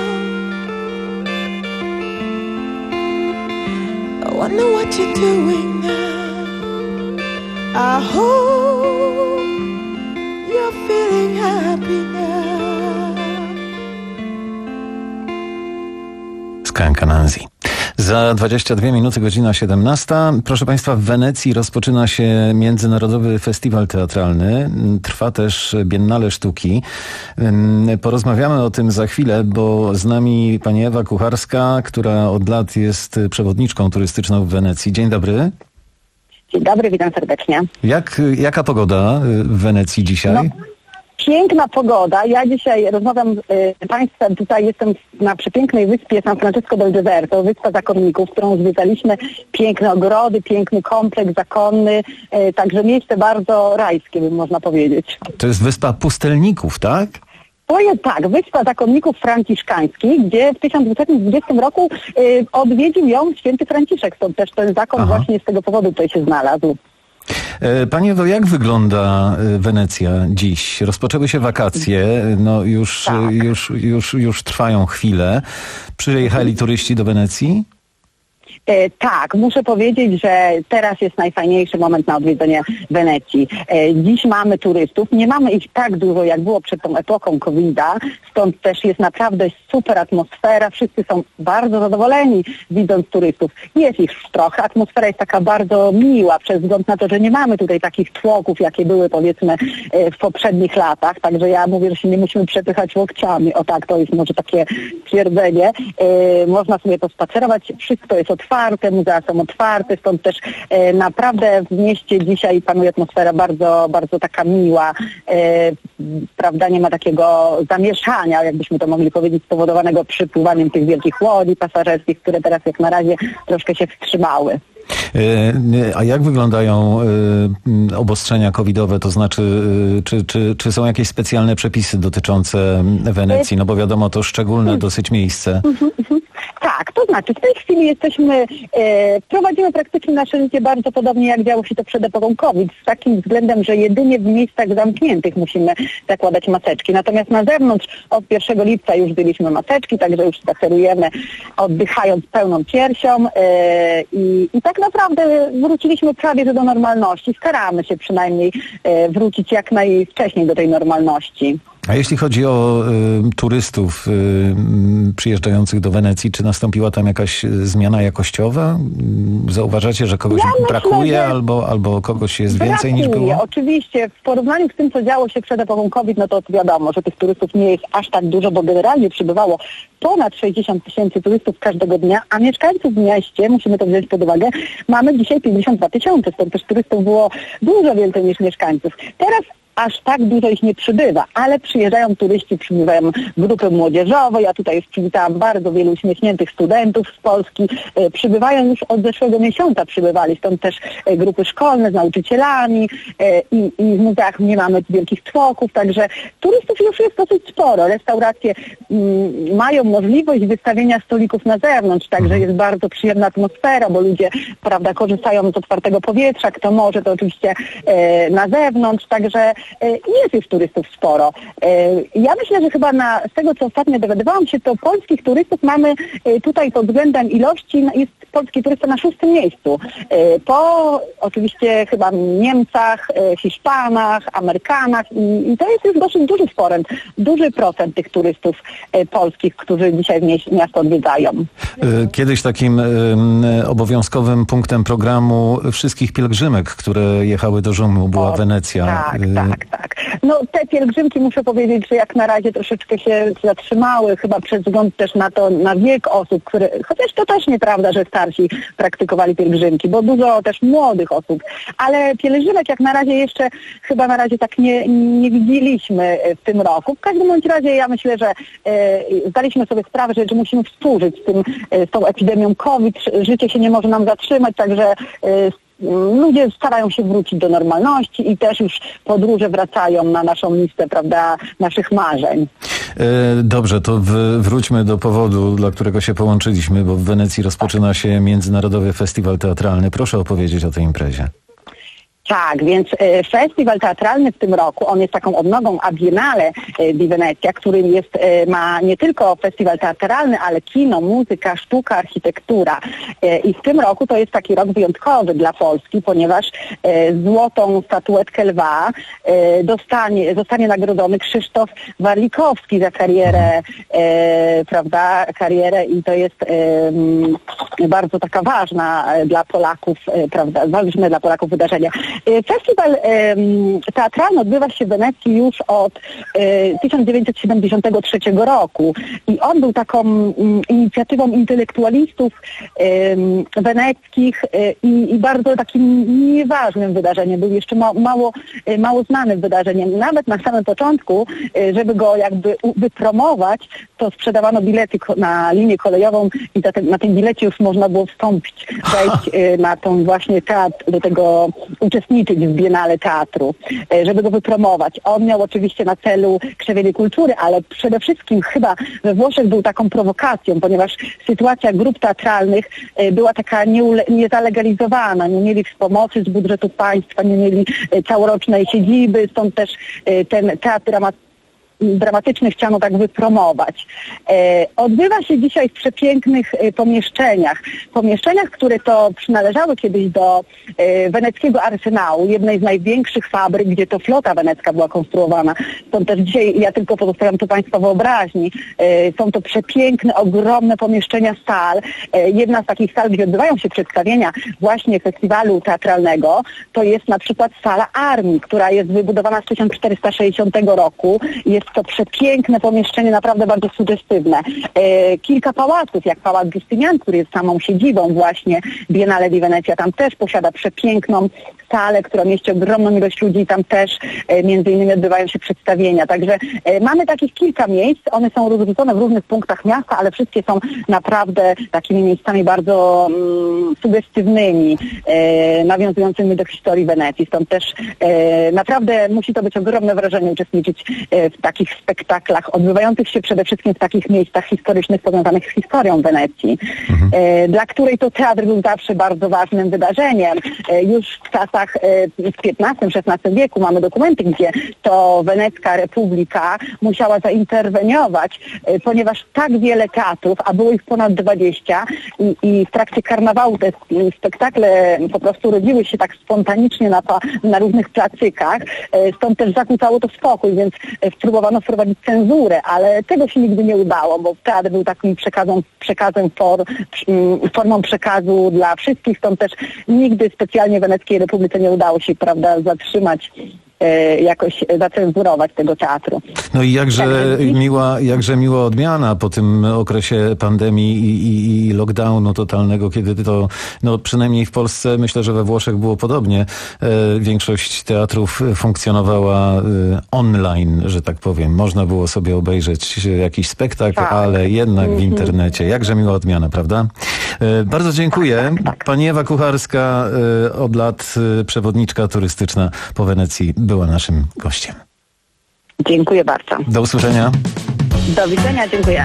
I wonder what you're doing now. I hope you're feeling happy now. Skanka Nancy. Za dwadzieścia dwie minuty, godzina siedemnasta. Proszę Państwa, w Wenecji rozpoczyna się Międzynarodowy Festiwal Teatralny. Trwa też Biennale Sztuki. Porozmawiamy o tym za chwilę, bo z nami pani Ewa Kucharska, która od lat jest przewodniczką turystyczną w Wenecji. Dzień dobry. Dzień dobry, witam serdecznie. Jak, jaka pogoda w Wenecji dzisiaj? No. Piękna pogoda. Ja dzisiaj rozmawiam z y, Państwem. Tutaj jestem na przepięknej wyspie San Francisco del Deserto, wyspa zakonników, którą zwiedzaliśmy. Piękne ogrody, piękny kompleks zakonny. Y, także miejsce bardzo rajskie, bym można powiedzieć. To jest wyspa pustelników, tak? To jest tak, wyspa zakonników franciszkańskich, gdzie w tysiąc dwieście dwudziestym roku y, odwiedził ją święty Franciszek. Stąd też ten zakon Aha. właśnie z tego powodu tutaj się znalazł. Panie Ewo, jak wygląda Wenecja dziś? Rozpoczęły się wakacje, no już, tak. już, już, już trwają chwilę. Przyjechali turyści do Wenecji? E, tak, muszę powiedzieć, że teraz jest najfajniejszy moment na odwiedzenie Wenecji. E, dziś mamy turystów, nie mamy ich tak dużo, jak było przed tą epoką kowida, stąd też jest naprawdę super atmosfera, wszyscy są bardzo zadowoleni widząc turystów. Jest ich trochę, atmosfera jest taka bardzo miła, przez wzgląd na to, że nie mamy tutaj takich tłoków, jakie były powiedzmy e, w poprzednich latach, także ja mówię, że się nie musimy przepychać łokciami, o tak, to jest może takie stwierdzenie. E, można sobie pospacerować, wszystko jest otwarte, muzea są otwarte, stąd też e, naprawdę w mieście dzisiaj panuje atmosfera bardzo, bardzo taka miła, e, prawda, nie ma takiego zamieszania, jakbyśmy to mogli powiedzieć, spowodowanego przypływaniem tych wielkich łodzi pasażerskich, które teraz jak na razie troszkę się wstrzymały. A jak wyglądają obostrzenia covidowe? To znaczy, czy, czy, czy są jakieś specjalne przepisy dotyczące Wenecji? No bo wiadomo, to szczególne dosyć miejsce. Tak, to znaczy w tej chwili jesteśmy, e, prowadzimy praktycznie nasze życie bardzo podobnie jak działo się to przed epoką COVID, z takim względem, że jedynie w miejscach zamkniętych musimy zakładać maseczki. Natomiast na zewnątrz od pierwszego lipca już byliśmy maseczki, także już spacerujemy oddychając pełną piersią e, i, i tak naprawdę wróciliśmy prawie że do normalności. Staramy się przynajmniej e, wrócić jak najwcześniej do tej normalności. A jeśli chodzi o y, turystów y, przyjeżdżających do Wenecji, czy nastąpiła tam jakaś zmiana jakościowa? Zauważacie, że kogoś ja brakuje myślę, że albo, albo kogoś jest brakuje, więcej niż było? Oczywiście. W porównaniu z tym, co działo się przed epoką COVID, no to wiadomo, że tych turystów nie jest aż tak dużo, bo generalnie przybywało ponad sześćdziesiąt tysięcy turystów każdego dnia, a mieszkańców w mieście, musimy to wziąć pod uwagę, mamy dzisiaj pięćdziesiąt dwa tysiące, stąd też turystów było dużo więcej niż mieszkańców. Teraz aż tak dużo ich nie przybywa, ale przyjeżdżają turyści, przybywają grupy młodzieżowe. Ja tutaj już przywitałam bardzo wielu uśmiechniętych studentów z Polski. E, przybywają już od zeszłego miesiąca, przybywali, stąd też e, grupy szkolne z nauczycielami e, i, i w muzeach nie mamy wielkich tłoków, także turystów już jest dosyć sporo. Restauracje m, mają możliwość wystawienia stolików na zewnątrz, także jest bardzo przyjemna atmosfera, bo ludzie, prawda, korzystają z otwartego powietrza, kto może, to oczywiście e, na zewnątrz, także jest już turystów sporo. Ja myślę, że chyba na, z tego, co ostatnio dowiadywałam się, to polskich turystów mamy tutaj pod względem ilości, jest polski turysta na szóstym miejscu. Po oczywiście chyba Niemcach, Hiszpanach, Amerykanach i, i to jest już dosyć duży procent, duży procent tych turystów polskich, którzy dzisiaj miasto odwiedzają. Kiedyś takim obowiązkowym punktem programu wszystkich pielgrzymek, które jechały do Rzymu, była o, Wenecja. Tak, tak, tak. No te pielgrzymki, muszę powiedzieć, że jak na razie troszeczkę się zatrzymały, chyba przez wzgląd też na to, na wiek osób, które, chociaż to też nieprawda, że starsi praktykowali pielgrzymki, bo dużo też młodych osób, ale pielgrzymek jak na razie jeszcze chyba na razie tak nie, nie widzieliśmy w tym roku. W każdym bądź razie ja myślę, że e, zdaliśmy sobie sprawę, że, że musimy współżyć z tym, z tą epidemią COVID. Życie się nie może nam zatrzymać, także e, ludzie starają się wrócić do normalności i też już podróże wracają na naszą listę, prawda, naszych marzeń. Dobrze, to w, wróćmy do powodu, dla którego się połączyliśmy, bo w Wenecji rozpoczyna się Międzynarodowy Festiwal Teatralny. Proszę opowiedzieć o tej imprezie. Tak, więc e, festiwal teatralny w tym roku, on jest taką odnogą a Biennale e, di Venezia, którym jest, e, ma nie tylko festiwal teatralny, ale kino, muzyka, sztuka, architektura. E, I w tym roku to jest taki rok wyjątkowy dla Polski, ponieważ e, złotą statuetkę lwa e, dostanie, zostanie nagrodzony Krzysztof Warlikowski za karierę, e, prawda, karierę i to jest e, m, bardzo taka ważna dla Polaków, e, prawda, ważne dla Polaków wydarzenia. Festiwal e, teatralny odbywa się w Wenecji już od e, tysiąc dziewięćset siedemdziesiątego trzeciego roku i on był taką m, inicjatywą intelektualistów e, weneckich e, i, i bardzo takim nieważnym wydarzeniem. Był jeszcze ma, mało, e, mało znanym wydarzeniem. Nawet na samym początku, e, żeby go jakby u, wypromować, to sprzedawano bilety ko- na linię kolejową i za te, na tym bilecie już można było wstąpić, wejść e, na tą właśnie teatr, do tego uczestniczyć w Biennale Teatru, żeby go wypromować. On miał oczywiście na celu krzewienie kultury, ale przede wszystkim chyba we Włoszech był taką prowokacją, ponieważ sytuacja grup teatralnych była taka nieule- niezalegalizowana. Nie mieli wspomocy z budżetu państwa, nie mieli całorocznej siedziby, stąd też ten teatr dramatyczny dramatyczny chciano tak wypromować. E, odbywa się dzisiaj w przepięknych e, pomieszczeniach. Pomieszczeniach, które to przynależały kiedyś do e, weneckiego arsenału, jednej z największych fabryk, gdzie to flota wenecka była konstruowana. Stąd też dzisiaj ja tylko pozostawiam to Państwa wyobraźni. E, są to przepiękne, ogromne pomieszczenia sal. E, jedna z takich sal, gdzie odbywają się przedstawienia właśnie festiwalu teatralnego, to jest na przykład sala Armii, która jest wybudowana z tysiąc czterysta sześćdziesiątego roku. Jest to przepiękne pomieszczenie, naprawdę bardzo sugestywne. E, kilka pałaców, jak Pałac Giustinian, który jest samą siedzibą właśnie Biennale di Venezia, tam też posiada przepiękną salę, która mieści ogromną ilość ludzi i tam też e, między innymi odbywają się przedstawienia. Także e, mamy takich kilka miejsc, one są rozrzucone w różnych punktach miasta, ale wszystkie są naprawdę takimi miejscami bardzo mm, sugestywnymi, e, nawiązującymi do historii Wenecji. Stąd też e, naprawdę musi to być ogromne wrażenie uczestniczyć e, w takich spektaklach, odbywających się przede wszystkim w takich miejscach historycznych powiązanych z historią Wenecji, mhm. e, dla której to teatr był zawsze bardzo ważnym wydarzeniem. E, już w czasach w piętnastym szesnastym wieku mamy dokumenty, gdzie to Wenecka Republika musiała zainterweniować, ponieważ tak wiele teatrów, a było ich ponad dwadzieścia i, i w trakcie karnawału te spektakle po prostu rodziły się tak spontanicznie na, na różnych placykach, stąd też zakłócało to spokój, więc próbowano wprowadzić cenzurę, ale tego się nigdy nie udało, bo teatr był takim przekazem, przekazem for, formą przekazu dla wszystkich, stąd też nigdy specjalnie Weneckiej Republice nie udało się, prawda, zatrzymać, e, jakoś zacenzurować tego teatru. No i jakże miła, jakże miła odmiana po tym okresie pandemii i, i, i lockdownu totalnego, kiedy to, no przynajmniej w Polsce, myślę, że we Włoszech było podobnie. E, większość teatrów funkcjonowała e, online, że tak powiem. Można było sobie obejrzeć jakiś spektakl, tak. ale jednak w internecie. Jakże miła odmiana, prawda? E, bardzo dziękuję. Pani Ewa Kucharska, e, od lat e, przewodniczka turystyczna po Wenecji, była naszym gościem. Dziękuję bardzo. Do usłyszenia. Do widzenia, dziękuję.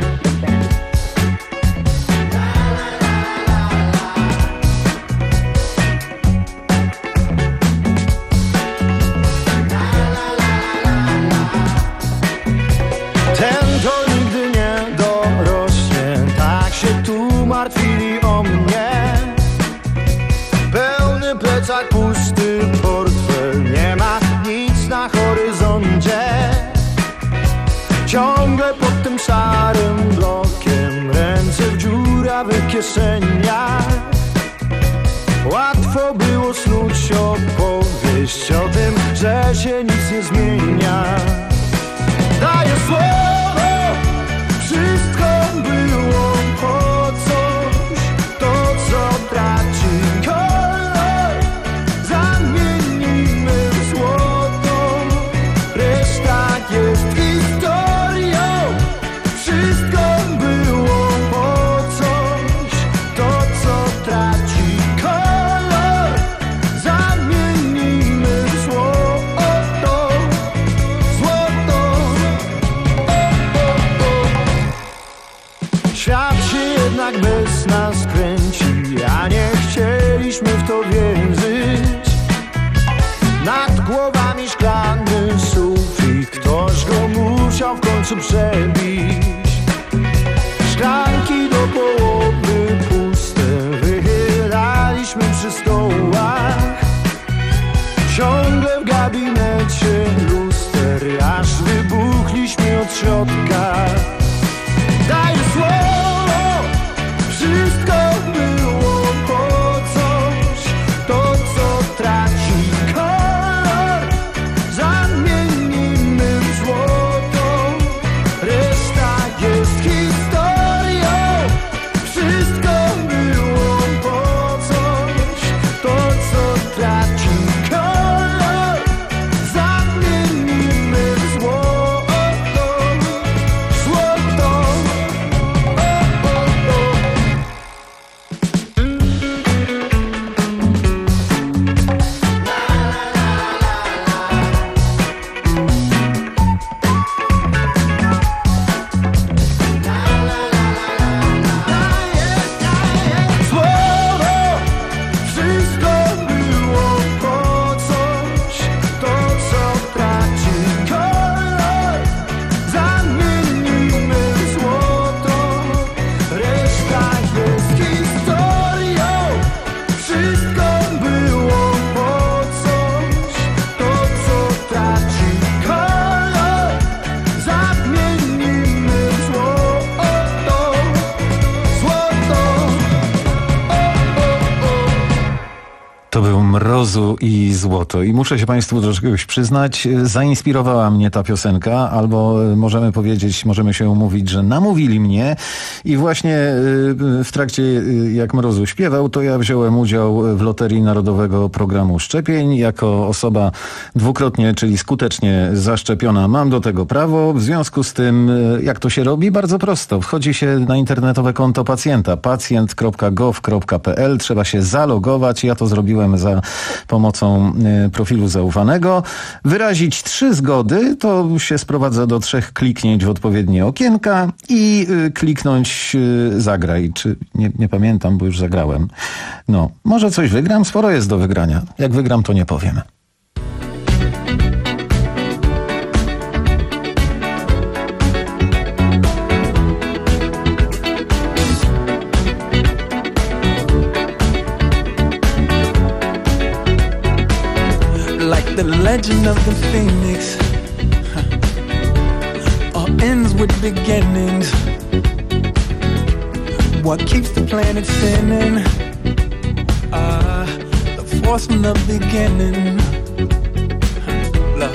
Ten to nigdy nie dorośnie, tak się tu martwili o mnie. Pełny plecak, pusty portfel, nie ma nic na horyzoncie. Ciągle pod tym szarym blokiem, ręce w dziurawych kieszeniach. Łatwo było snuć opowieść o tym, że się nic nie zmienia. Daję słowo, wszystko było po coś, to co traci kolor, zamienimy w złoto, reszta jest historią. Wszystko było po coś, to co traci kolor, zamienimy w złoto, złoto. końcu przebić. Szklanki do połowy puste wychylaliśmy przy stołach. Ciągle w gabinecie luster, aż wybuchliśmy od środka. Daj słowo, wszystko było po coś. To, co traci kolor, zamienimy w złoto. Reszta jest historią. Wszystko było po coś. To, co traci kolor, zamienimy w złoto. Złoto. Słowo, wszystko było po coś. To, co traci kolor, zamienimy w złoto. Reszta jest historią. Wszystko było po coś. To, co traci kolor, zamienimy w złoto. Złoto. To był Mrozu i Złoto. I muszę się Państwu do czegoś przyznać, zainspirowała mnie ta piosenka, albo możemy powiedzieć, możemy się umówić, że namówili mnie. I właśnie y, w trakcie, y, jak Mrozu śpiewał, to ja wziąłem udział w Loterii Narodowego Programu Szczepień. Jako osoba dwukrotnie, czyli skutecznie zaszczepiona, mam do tego prawo. W związku z tym, y, jak to się robi? Bardzo prosto. Wchodzi się na internetowe konto pacjenta, pacjent kropka gov kropka p l. Trzeba się zalogować. Ja to zrobiłem za pomocą y, profilu zaufanego. Wyrazić trzy zgody, to się sprowadza do trzech kliknięć w odpowiednie okienka i y, kliknąć y, zagraj. Czy nie, nie pamiętam, bo już zagrałem. No, może coś wygram? Sporo jest do wygrania. Jak wygram, to nie powiem. Like the legend of the phoenix, huh. All ends with beginnings. What keeps the planet spinning? Ah, the force from the beginning. Huh. Look.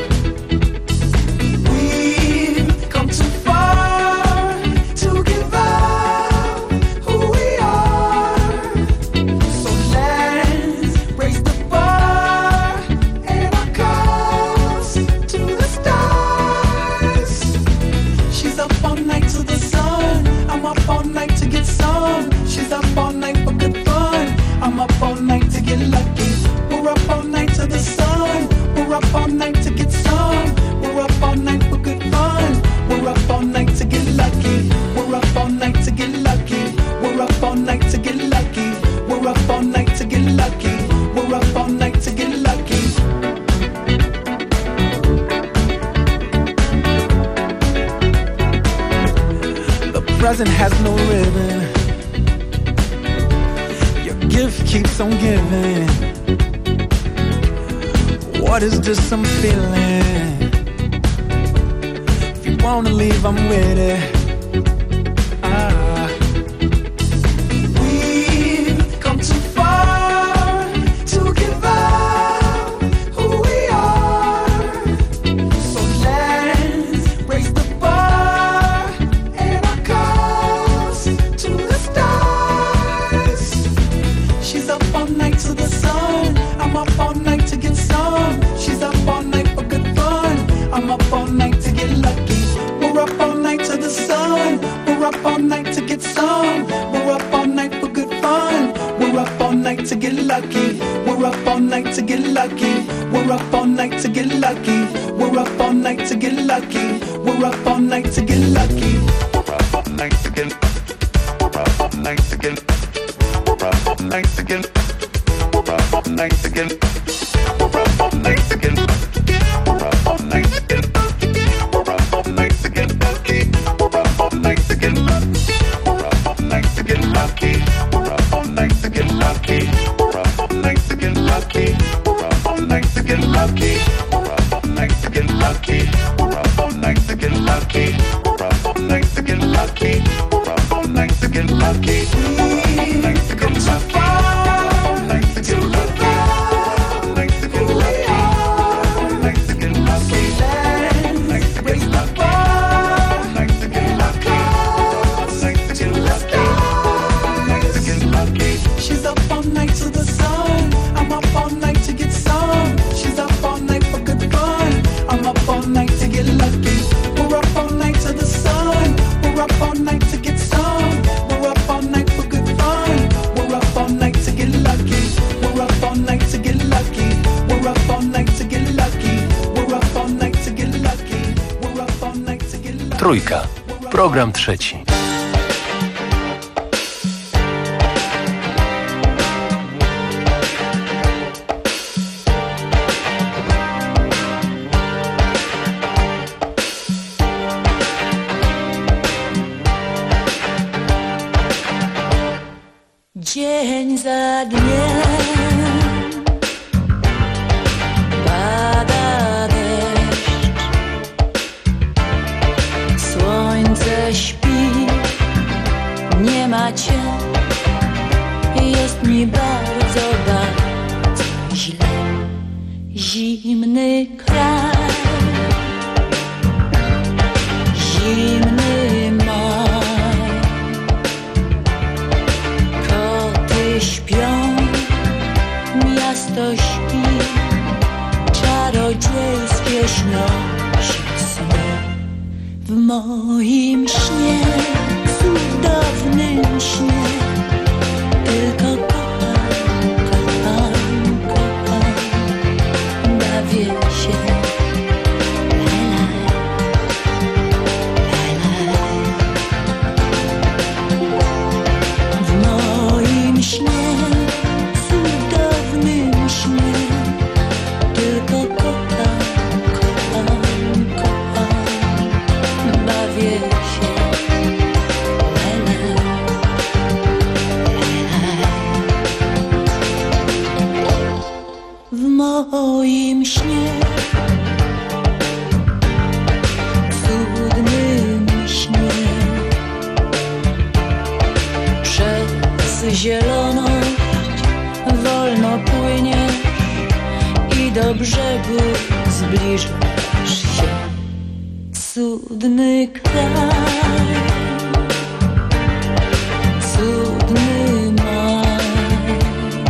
We've come too far to give up who we are. So let's raise the bar and our cups to the stars. She's up all night to the sun. I'm up all night to get some. She's up all night for good fun. I'm up all night to get lucky. We're up all night to the sun. We're up all night to get some. We're up all night for good fun. We're up all night to get lucky. We're up all night to get lucky. We're up all night to get lucky. We're up all night to get lucky. We're up all night to get lucky. The present has no ribbon. Your gift keeps on giving. What is this I'm feeling? If you wanna leave, I'm with it. Ah. We've come too far to give up who we are. So let's raise the bar and our cups to the stars. She's up all night to the sun. I'm up all night to get some. She's up all night for good fun. I'm up all night to get lucky. We're up all night to the sun. We're up all night to get some. We're up all night for good fun. We're up all night to get lucky. We're up all night to get lucky. We're up all night to get lucky. We're up all night to get lucky. We're up all night to get lucky. We're up all night to get. We're up all night to get. We're up all night to get. We're up all night to get. We're up all night to get. We're up all night to get. We're up all night to get. Trójka. Program trzeci. Dzień za dniem pada deszcz, słońce śpi, nie ma cię, jest mi bardzo, bardzo źle. Zimny kraj, zimny maj, koty śpią, miasto śpi, czarodziejskie śnią się sny. W moim śnie, cudownym śnie, tylko kocham, kocham, kocham, bawię się. W moim śnie, cudownym śnie, tylko kocham, kocham, kocham, bawię się. W moim śnie, cudnym śnie, przez zieloność wolno płyniesz i do brzegu zbliżasz się. Cudny kraj, cudny maj,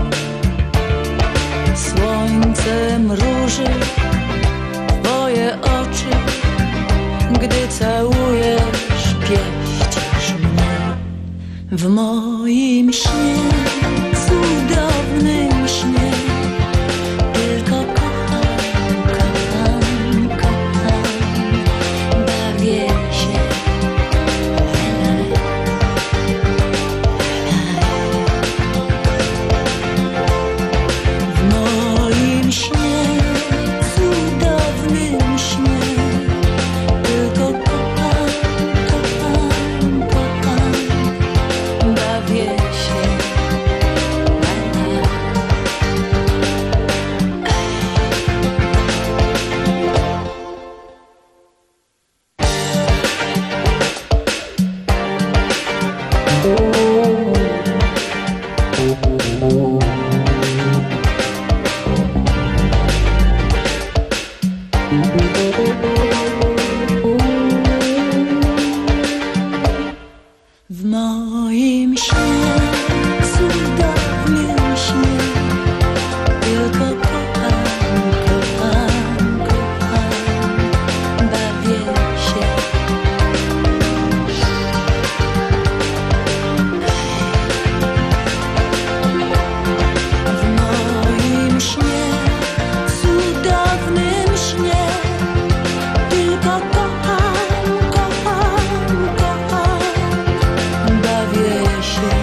słońce mruży twoje oczy, gdy całujesz, pieścisz mnie. W moim śnie, cudownym śnie, tylko kocham, kocham, kocham, bawię się. W moim śnie, cudownym śnie, tylko kocham, kocham, kocham, bawię się. W moim śnie, cudownym śnie, tylko kocham, kocham, kocham, bawię się. W moim śnie, cudownym śnie, tylko kocham, kocham, kocham, bawię się.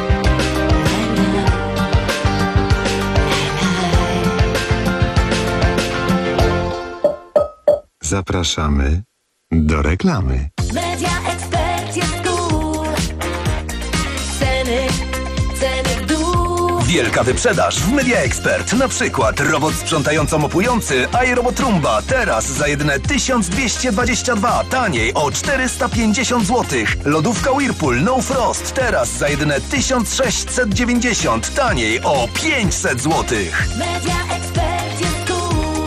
Zapraszamy do reklamy. Media Expert jest cool. Ceny, ceny w dół. Wielka wyprzedaż w Media Expert. Na przykład robot sprzątająco-mopujący iRobot Roomba teraz za jedyne tysiąc dwieście dwadzieścia dwa, taniej o czterysta pięćdziesiąt złotych. Lodówka Whirlpool No Frost teraz za jedyne tysiąc sześćset dziewięćdziesiąt, taniej o pięćset złotych. Media Expert jest cool.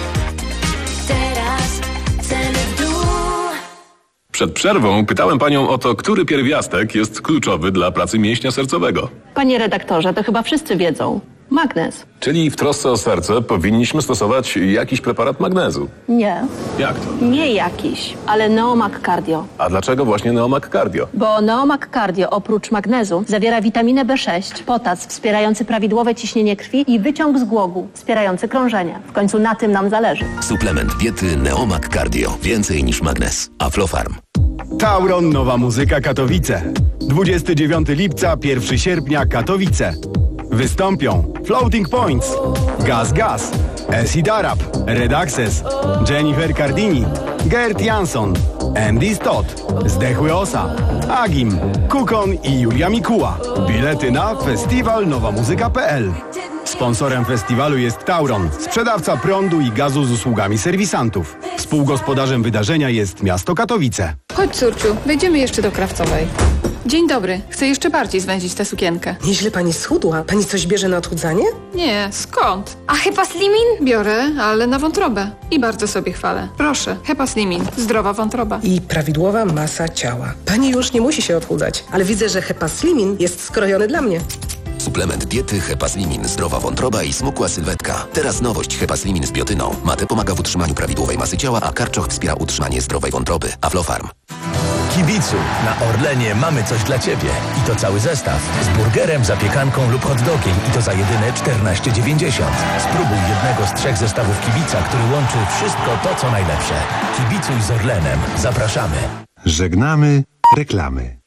Teraz ceny w dół. Przed przerwą pytałem panią o to, który pierwiastek jest kluczowy dla pracy mięśnia sercowego. Panie redaktorze, to chyba wszyscy wiedzą. Magnez. Czyli w trosce o serce powinniśmy stosować jakiś preparat magnezu. Nie. Jak to? Nie jakiś, ale Neomag Cardio. A dlaczego właśnie Neomag Cardio? Bo Neomag Cardio oprócz magnezu zawiera witaminę B sześć, potas wspierający prawidłowe ciśnienie krwi i wyciąg z głogu wspierający krążenie. W końcu na tym nam zależy. Suplement diety Neomag Cardio. Więcej niż magnez. Aflofarm. Tauron Nowa Muzyka Katowice. dwudziestego dziewiątego lipca, pierwszego sierpnia Katowice. Wystąpią Floating Points, Gaz Gaz, Acid Arab, Red Access, Jennifer Cardini, Gert Jansson, Andy Stott, Zdechły Osa, Agim, Kukon i Julia Mikuła. Bilety na festiwal nowa muzyka kropka p l. Sponsorem festiwalu jest Tauron, sprzedawca prądu i gazu z usługami serwisantów. Współgospodarzem wydarzenia jest miasto Katowice. Chodź, córciu, wejdziemy jeszcze do Krawcowej. Dzień dobry. Chcę jeszcze bardziej zwęzić tę sukienkę. Nieźle pani schudła. Pani coś bierze na odchudzanie? Nie, skąd? A Hepa Slimin? Biorę, ale na wątrobę. I bardzo sobie chwalę. Proszę, Hepa Slimin. Zdrowa wątroba. I prawidłowa masa ciała. Pani już nie musi się odchudzać, ale widzę, że Hepa Slimin jest skrojony dla mnie. Suplement diety Hepa Slimin, zdrowa wątroba i smukła sylwetka. Teraz nowość Hepa Slimin z biotyną. Mate pomaga w utrzymaniu prawidłowej masy ciała, a karczoch wspiera utrzymanie zdrowej wątroby. Aflofarm. Kibicu, na Orlenie mamy coś dla Ciebie. I to cały zestaw. Z burgerem, zapiekanką lub hot dogiem. I to za jedyne czternaście dziewięćdziesiąt. Spróbuj jednego z trzech zestawów Kibica, który łączy wszystko to, co najlepsze. Kibicuj z Orlenem. Zapraszamy. Żegnamy reklamy.